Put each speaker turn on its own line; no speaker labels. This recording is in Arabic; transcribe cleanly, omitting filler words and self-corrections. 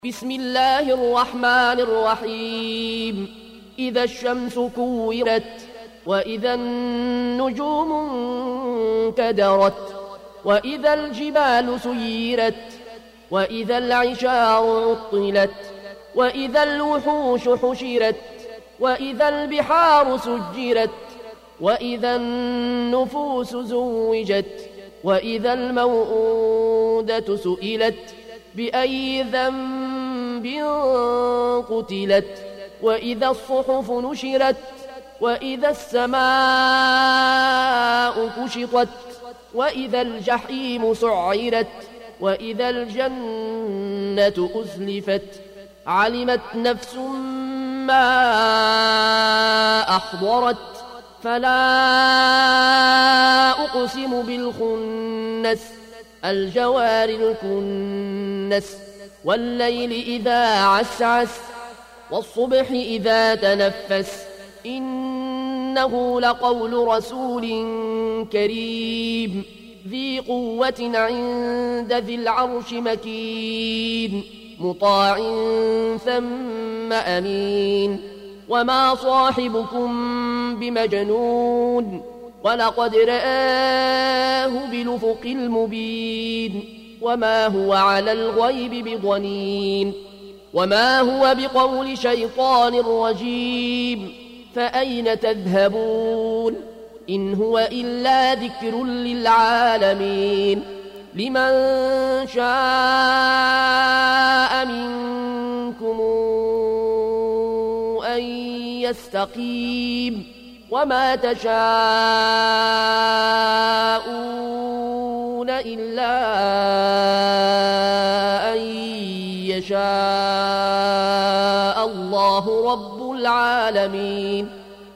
بسم الله الرحمن الرحيم إذا الشمس كورت وإذا النجوم انكدرت وإذا الجبال سيرت وإذا العشار عطلت وإذا الوحوش حشرت وإذا البحار سجرت وإذا النفوس زوجت وإذا الموءودة سئلت بأي ذنب قتلت وإذا الصحف نشرت وإذا السماء كشطت وإذا الجحيم سعرت وإذا الجنة أزلفت علمت نفس ما أحضرت فلا أقسم بالخنس الجوار الكنس والليل إذا عسعس والصبح إذا تنفس إنه لقول رسول كريم ذي قوة عند ذي العرش مكين مطاع ثم أمين وما صاحبكم بمجنون ولقد رآه بالأفق المبين وما هو على الغيب بضنين وما هو بقول شيطان رجيم فأين تذهبون إن هو إلا ذكر للعالمين لمن شاء منكم أن يستقيم وما تشاءون إلا أن يشاء الله رب العالمين